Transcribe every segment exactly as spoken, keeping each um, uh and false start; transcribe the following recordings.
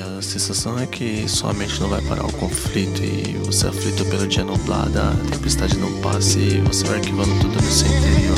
A sensação é que sua mente não vai parar o conflito e você é aflito pelo dia nublado, a tempestade não passa e você vai arquivando tudo no seu interior.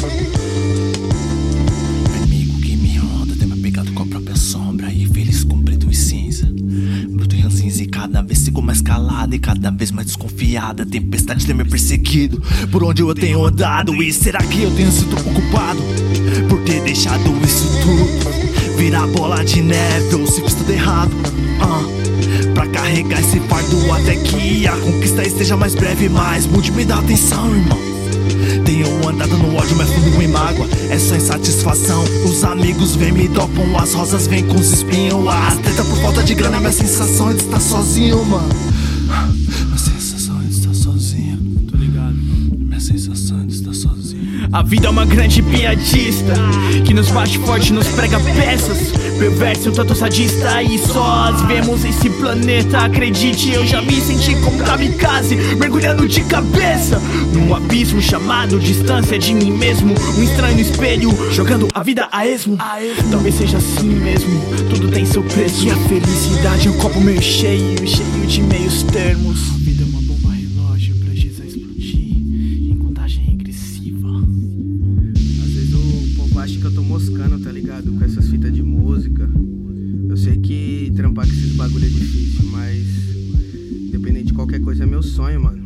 Inimigo que me roda, tem me pegado com a própria sombra e feliz com preto e cinza. Bruto e ranzinza e cada vez sigo mais calada e cada vez mais desconfiada. A tempestade tem me perseguido por onde eu tenho andado. E será que eu tenho sido ocupado por ter deixado isso tudo virar bola de neve? Ou se fiz tudo errado uh, pra carregar esse fardo até que a conquista esteja mais breve. Mas mude me dá atenção, irmão. Tenho andado no ódio, mas fundo em mágoa, é só insatisfação. Os amigos vêm, me dopam, as rosas vêm com os espinhos. As treta por falta de grana, minha sensação é de estar sozinho, mano. Minha sensação é de estar sozinho, tô ligado. Minha sensação é de estar sozinho. A vida é uma grande piadista que nos bate forte, nos prega peças. Perverso, um tanto sadista. E sós vemos esse planeta. Acredite, eu já me senti como kamikaze, mergulhando de cabeça num abismo chamado distância de mim mesmo. Um estranho espelho, jogando a vida a esmo. Talvez seja assim mesmo, tudo tem seu preço. E a felicidade é um copo meio cheio, cheio de meios termos. A vida é uma bomba relógio, prestes a explodir em contagem regressiva. Às vezes o povo acha que eu tô moscando, tá ligado? Com essas fitas de música. Eu sei que trampar com esses bagulho é difícil, mas independente de qualquer coisa é meu sonho, mano.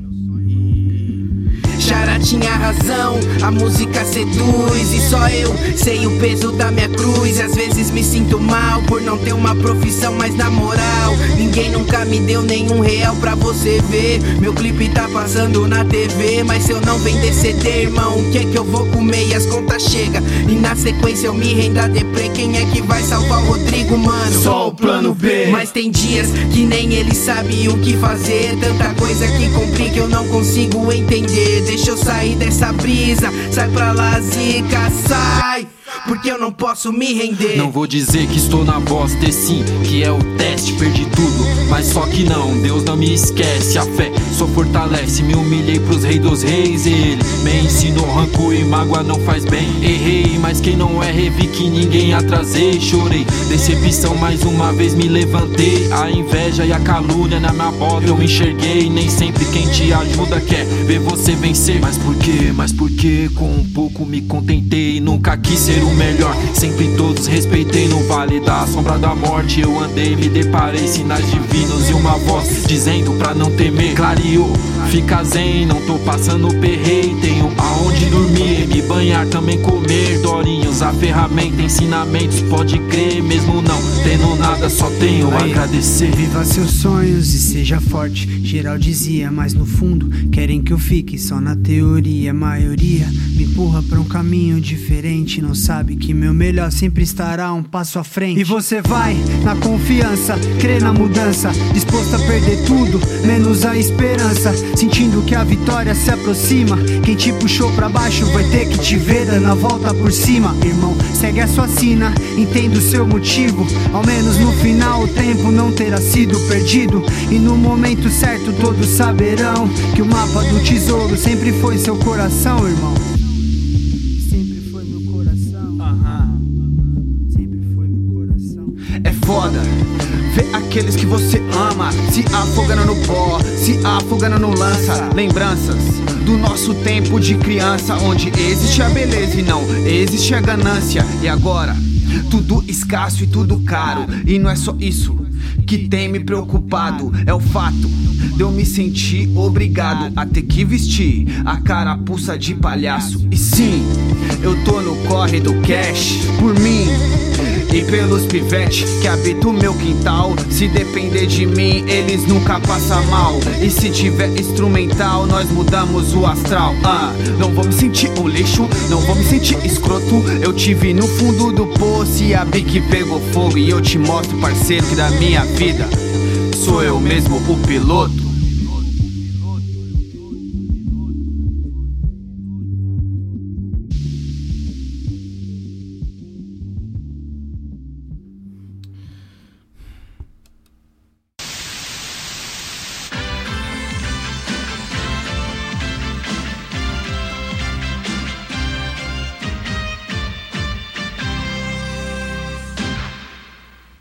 Xará tinha razão, a música seduz e só eu sei o peso da minha cruz. Às vezes me sinto mal por não ter uma profissão, mas na moral ninguém nunca me deu nenhum real pra você ver. Meu clipe tá passando na T V, mas se eu não vender C D, irmão, o que é que eu vou comer? E as contas chegam e na sequência eu me rendo a deprê. Quem é que vai salvar o Rodrigo, mano? Só o plano B. Mas tem dias que nem ele sabe o que fazer. Tanta coisa que complica, eu não consigo entender. Deixa eu sair dessa brisa, sai pra lá, zica, sai, porque eu não posso me render. Não vou dizer que estou na bosta, e sim, que é o teste, perdi tudo, mas só que não, Deus não me esquece. A fé só fortalece, me humilhei pros reis dos reis e ele me ensinou, rancor e mágoa não faz bem. Errei, mas quem não erra, vi que ninguém atrasei. Chorei, decepção, mais uma vez me levantei. A inveja e a calúnia na minha bota eu enxerguei. Nem sempre quem te ajuda quer ver você vencer. Mas por quê? Mas por quê? Com um pouco me contentei, nunca quis ser o melhor, sempre todos respeitei. No vale da sombra da morte eu andei, me deparei, sinais divinos e uma voz dizendo pra não temer. Clareou, fica zen, não tô passando perreio. Tenho aonde dormir, me banhar, também comer. Dorinhos, a ferramenta, ensinamentos, pode crer. Mesmo não tendo nada, só tenho a agradecer. Viva seus sonhos e seja forte, geral dizia, mas no fundo querem que eu fique só na teoria. A maioria me empurra pra um caminho diferente, não sabe que meu melhor sempre estará um passo à frente. E você vai na confiança, crê na mudança, disposto a perder tudo, menos a esperança, sentindo que a vitória se aproxima. Quem te puxou pra baixo vai ter que te ver dando a volta por cima. Irmão, segue a sua sina, entenda o seu motivo. Ao menos no final o tempo não terá sido perdido, e no momento certo todos saberão que o mapa do tesouro sempre foi seu coração, irmão. É foda ver aqueles que você ama se afogando no pó, se afogando no lança. Lembranças do nosso tempo de criança, onde existe a beleza e não existe a ganância. E agora, tudo escasso e tudo caro, e não é só isso que tem me preocupado, é o fato de eu me sentir obrigado a ter que vestir a carapuça de palhaço. E sim, eu tô no corre do cash por mim e pelos pivetes que habitam o meu quintal. Se depender de mim, eles nunca passam mal. E se tiver instrumental, nós mudamos o astral. ah, Não vou me sentir um lixo, não vou me sentir escroto. Eu tive no fundo do poço e a bique pegou fogo. E eu te mostro, parceiro, que da minha vida sou eu mesmo o piloto.